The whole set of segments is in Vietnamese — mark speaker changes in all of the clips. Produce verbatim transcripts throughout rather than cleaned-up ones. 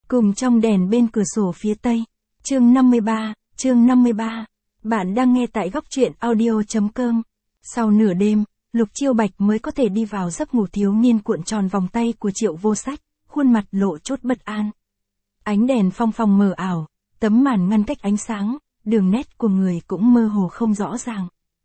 Speaker 1: Cùng trong đèn bên cửa sổ phía tây. Chương năm mươi ba, chương năm mươi ba. Bạn đang nghe tại góc truyện audio chấm com. Sau nửa đêm, Lục Chiêu Bạch mới có thể đi vào giấc ngủ thiếu niên cuộn tròn vòng tay của Triệu Vô Sách, khuôn mặt lộ chút bất an. Ánh đèn phong phong mờ ảo, tấm màn ngăn cách ánh sáng, đường nét của người cũng mơ hồ không rõ ràng.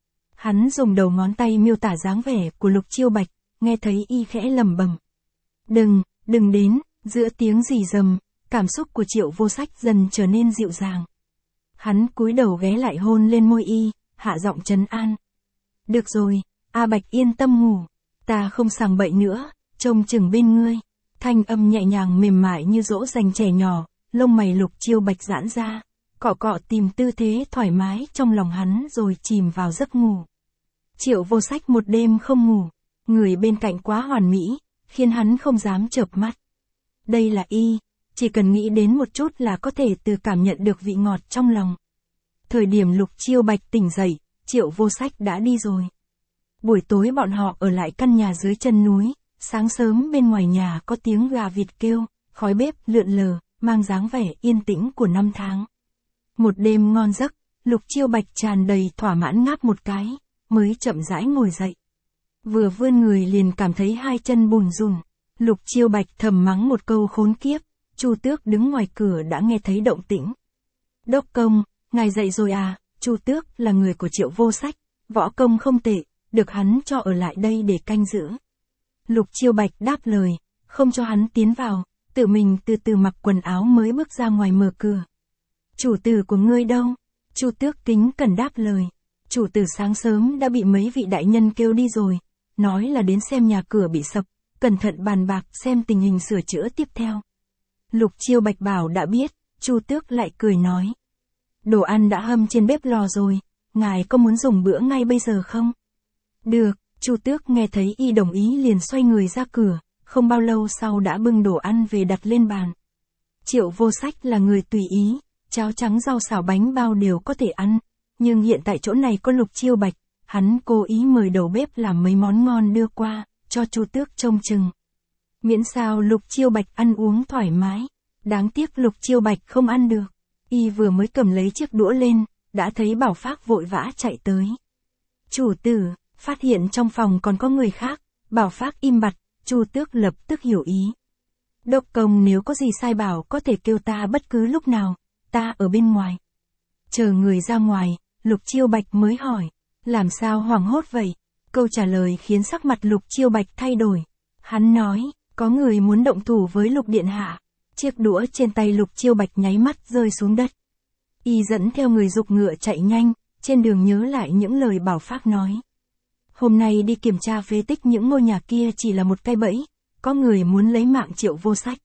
Speaker 1: Hắn dùng đầu ngón tay miêu tả dáng vẻ của Lục Chiêu Bạch, nghe thấy y khẽ lẩm bẩm. Đừng, đừng đến, giữa tiếng rì rầm, cảm xúc của Triệu Vô Sách dần trở nên dịu dàng. Hắn cúi đầu ghé lại hôn lên môi y, hạ giọng trấn an. Được rồi, A Bạch yên tâm ngủ, ta không sằng bậy nữa, trông chừng bên ngươi. Thanh âm nhẹ nhàng mềm mại như dỗ dành trẻ nhỏ, lông mày Lục Chiêu Bạch giãn ra, cọ cọ tìm tư thế thoải mái trong lòng hắn rồi chìm vào giấc ngủ. Triệu Vô Sách một đêm không ngủ, người bên cạnh quá hoàn mỹ, khiến hắn không dám chợp mắt. Đây là y, chỉ cần nghĩ đến một chút là có thể từ cảm nhận được vị ngọt trong lòng. Thời điểm Lục Chiêu Bạch tỉnh dậy, Triệu Vô Sách đã đi rồi. Buổi tối bọn họ ở lại căn nhà dưới chân núi, sáng sớm bên ngoài nhà có tiếng gà vịt kêu, khói bếp lượn lờ, mang dáng vẻ yên tĩnh của năm tháng. Một đêm ngon giấc, Lục Chiêu Bạch tràn đầy thỏa mãn ngáp một cái, mới chậm rãi ngồi dậy. Vừa vươn người liền cảm thấy hai chân bùn rùn. Lục Chiêu Bạch thầm mắng một câu khốn kiếp, Chu Tước đứng ngoài cửa đã nghe thấy động tĩnh. Đốc công, ngài dậy rồi à? Chu Tước là người của Triệu Vô Sách, võ công không tệ, được hắn cho ở lại đây để canh giữ. Lục Chiêu Bạch đáp lời, không cho hắn tiến vào, tự mình từ từ mặc quần áo mới bước ra ngoài mở cửa. Chủ tử của ngươi đâu? Chu Tước kính cẩn đáp lời. Chủ tử sáng sớm đã bị mấy vị đại nhân kêu đi rồi, nói là đến xem nhà cửa bị sập, cẩn thận bàn bạc xem tình hình sửa chữa tiếp theo. Lục Chiêu Bạch bảo đã biết, Chu Tước lại cười nói. Đồ ăn đã hâm trên bếp lò rồi, ngài có muốn dùng bữa ngay bây giờ không? Được, Chu Tước nghe thấy y đồng ý liền xoay người ra cửa, không bao lâu sau đã bưng đồ ăn về đặt lên bàn. Triệu Vô Sách là người tùy ý, cháo trắng rau xào bánh bao đều có thể ăn, nhưng hiện tại chỗ này có Lục Chiêu Bạch, hắn cố ý mời đầu bếp làm mấy món ngon đưa qua, cho Chu Tước trông chừng. Miễn sao Lục Chiêu Bạch ăn uống thoải mái, đáng tiếc Lục Chiêu Bạch không ăn được. Y vừa mới cầm lấy chiếc đũa lên, đã thấy Bảo Phác vội vã chạy tới. Chủ tử, phát hiện trong phòng còn có người khác, Bảo Phác im bặt, Chu Tước lập tức hiểu ý. Đốc công nếu có gì sai bảo có thể kêu ta bất cứ lúc nào, ta ở bên ngoài. Chờ người ra ngoài, Lục Chiêu Bạch mới hỏi, làm sao hoảng hốt vậy? Câu trả lời khiến sắc mặt Lục Chiêu Bạch thay đổi. Hắn nói, có người muốn động thủ với Lục Điện Hạ. Chiếc đũa trên tay Lục Chiêu Bạch nháy mắt rơi xuống đất. Y dẫn theo người giục ngựa chạy nhanh, trên đường nhớ lại những lời Bảo Phác nói. Hôm nay đi kiểm tra phế tích những ngôi nhà kia chỉ là một cái bẫy, có người muốn lấy mạng Triệu Vô Sách.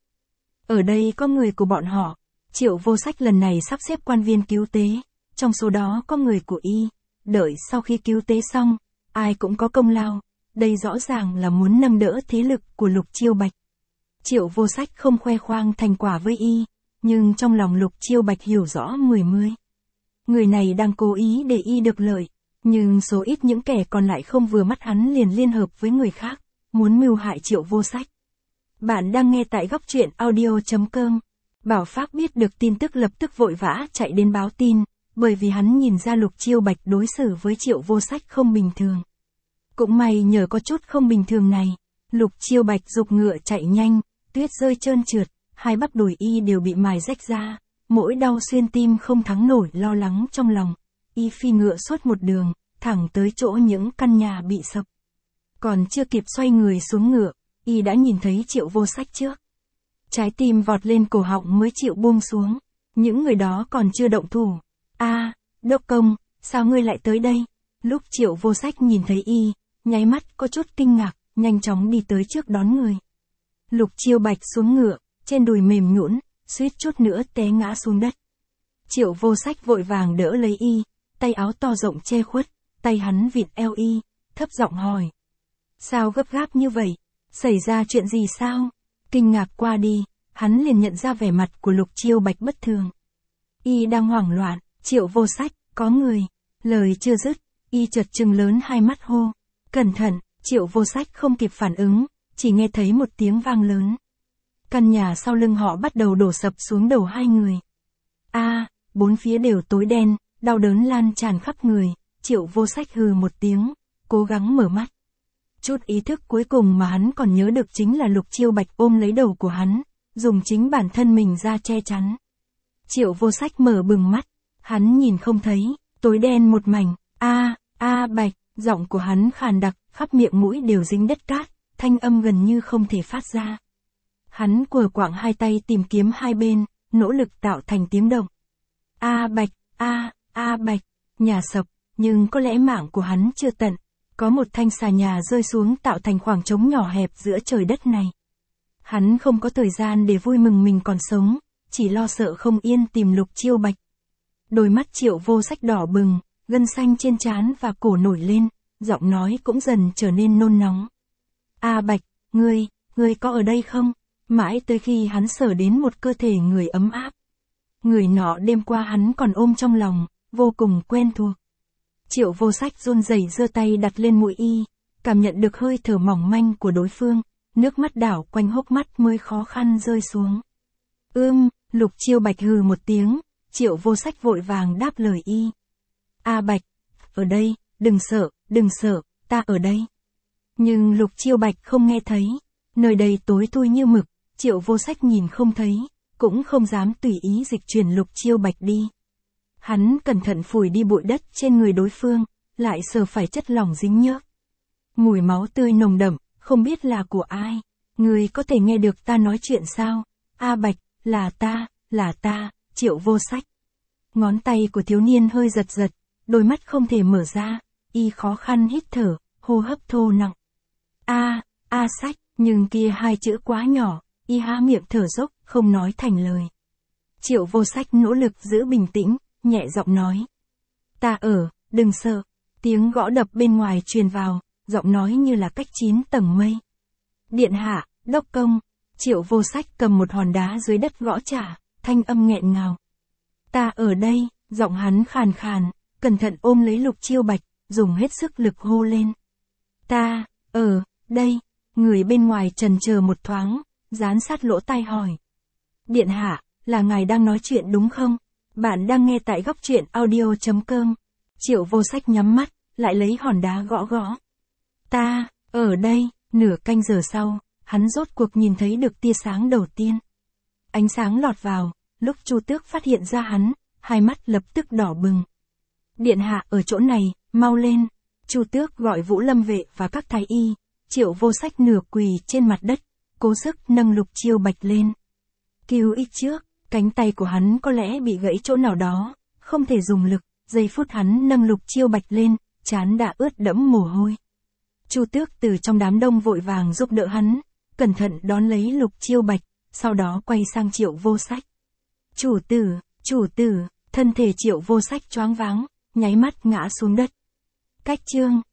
Speaker 1: Ở đây có người của bọn họ, Triệu Vô Sách lần này sắp xếp quan viên cứu tế, trong số đó có người của y, đợi sau khi cứu tế xong, ai cũng có công lao, đây rõ ràng là muốn nâng đỡ thế lực của Lục Chiêu Bạch. Triệu Vô Sách không khoe khoang thành quả với y, nhưng trong lòng Lục Chiêu Bạch hiểu rõ mười mươi. Người này đang cố ý để y được lợi, nhưng số ít những kẻ còn lại không vừa mắt hắn liền liên hợp với người khác, muốn mưu hại Triệu Vô Sách. Bạn đang nghe tại góc truyện audio chấm com. Bảo Phác biết được tin tức lập tức vội vã chạy đến báo tin, bởi vì hắn nhìn ra Lục Chiêu Bạch đối xử với Triệu Vô Sách không bình thường. Cũng may nhờ có chút không bình thường này, Lục Chiêu Bạch giục ngựa chạy nhanh, tuyết rơi trơn trượt, hai bắp đùi y đều bị mài rách ra, mỗi đau xuyên tim không thắng nổi lo lắng trong lòng. Y phi ngựa suốt một đường, thẳng tới chỗ những căn nhà bị sập. Còn chưa kịp xoay người xuống ngựa, y đã nhìn thấy Triệu Vô Sách trước. Trái tim vọt lên cổ họng mới chịu buông xuống, những người đó còn chưa động thủ. A, đốc công, sao ngươi lại tới đây? Lúc Triệu Vô Sách nhìn thấy y, nháy mắt có chút kinh ngạc, nhanh chóng đi tới trước đón người. Lục Chiêu Bạch xuống ngựa, trên đùi mềm nhũn, suýt chút nữa té ngã xuống đất. Triệu Vô Sách vội vàng đỡ lấy y, tay áo to rộng che khuất, tay hắn vịn eo y, thấp giọng hỏi. Sao gấp gáp như vậy? Xảy ra chuyện gì sao? Kinh ngạc qua đi, hắn liền nhận ra vẻ mặt của Lục Chiêu Bạch bất thường. Y đang hoảng loạn, Triệu Vô Sách, có người. Lời chưa dứt, y chợt trừng lớn hai mắt hô. Cẩn thận, Triệu Vô Sách không kịp phản ứng, chỉ nghe thấy một tiếng vang lớn. căn nhà sau lưng họ bắt đầu đổ sập xuống đầu hai người. A, bốn phía đều tối đen, đau đớn lan tràn khắp người, Triệu Vô Sách hừ một tiếng, cố gắng mở mắt. Chút ý thức cuối cùng mà hắn còn nhớ được chính là Lục Chiêu Bạch ôm lấy đầu của hắn, dùng chính bản thân mình ra che chắn. Triệu Vô Sách mở bừng mắt, hắn nhìn không thấy, tối đen một mảnh, a, a Bạch, giọng của hắn khàn đặc, khắp miệng mũi đều dính đất cát, thanh âm gần như không thể phát ra. Hắn quờ quạng hai tay tìm kiếm hai bên, nỗ lực tạo thành tiếng động. A Bạch, a, a Bạch, nhà sập, nhưng có lẽ mạng của hắn chưa tận. Có một thanh xà nhà rơi xuống tạo thành khoảng trống nhỏ hẹp giữa trời đất này. Hắn không có thời gian để vui mừng mình còn sống, chỉ lo sợ không yên tìm Lục Chiêu Bạch. Đôi mắt Triệu Vô Sách đỏ bừng, gân xanh trên trán và cổ nổi lên, giọng nói cũng dần trở nên nôn nóng. A Bạch, ngươi, ngươi có ở đây không? Mãi tới khi hắn sờ đến một cơ thể người ấm áp. Người nọ đêm qua hắn còn ôm trong lòng, vô cùng quen thuộc. Triệu Vô Sách run rẩy giơ tay đặt lên mũi y, cảm nhận được hơi thở mỏng manh của đối phương, nước mắt đảo quanh hốc mắt mới khó khăn rơi xuống. Ưm, Lục Chiêu Bạch hừ một tiếng, Triệu Vô Sách vội vàng đáp lời y. A Bạch, ở đây, đừng sợ, đừng sợ, ta ở đây. Nhưng Lục Chiêu Bạch không nghe thấy, nơi đây tối thui như mực, Triệu Vô Sách nhìn không thấy, cũng không dám tùy ý dịch chuyển Lục Chiêu Bạch đi. Hắn cẩn thận phủi đi bụi đất trên người đối phương, lại sờ phải chất lỏng dính nhớp. Mùi máu tươi nồng đậm, không biết là của ai. Người có thể nghe được ta nói chuyện sao? A Bạch, là ta, là ta, Triệu Vô Sách. Ngón tay của thiếu niên hơi giật giật, đôi mắt không thể mở ra, y khó khăn hít thở, hô hấp thô nặng. A, A Sách, nhưng kia hai chữ quá nhỏ, y há miệng thở dốc, không nói thành lời. Triệu Vô Sách nỗ lực giữ bình tĩnh, nhẹ giọng nói. Ta ở, đừng sợ. Tiếng gõ đập bên ngoài truyền vào, giọng nói như là cách chín tầng mây. Điện hạ, đốc công. Triệu Vô Sách cầm một hòn đá dưới đất gõ trả, thanh âm nghẹn ngào. Ta ở đây, giọng hắn khàn khàn, cẩn thận ôm lấy Lục Chiêu Bạch, dùng hết sức lực hô lên. Ta, ở, đây. Người bên ngoài trần chờ một thoáng, dán sát lỗ tai hỏi. Điện hạ, là ngài đang nói chuyện đúng không? Bạn đang nghe tại góc truyện audio chấm com. Triệu Vô Sách nhắm mắt, lại lấy hòn đá gõ gõ. Ta, ở đây, nửa canh giờ sau, hắn rốt cuộc nhìn thấy được tia sáng đầu tiên. Ánh sáng lọt vào, lúc Chu Tước phát hiện ra hắn, hai mắt lập tức đỏ bừng. Điện hạ ở chỗ này, mau lên. Chu Tước gọi Vũ Lâm vệ và các thái y. Triệu Vô Sách nửa quỳ trên mặt đất, cố sức nâng Lục Chiêu Bạch lên. Cứu ít trước. Cánh tay của hắn có lẽ bị gãy chỗ nào đó, không thể dùng lực, giây phút hắn nâng Lục Chiêu Bạch lên, trán đã ướt đẫm mồ hôi. Chu Tước từ trong đám đông vội vàng giúp đỡ hắn, cẩn thận đón lấy Lục Chiêu Bạch, sau đó quay sang Triệu Vô Sách. Chủ tử, chủ tử, thân thể Triệu Vô Sách choáng váng, nháy mắt ngã xuống đất. Cách chương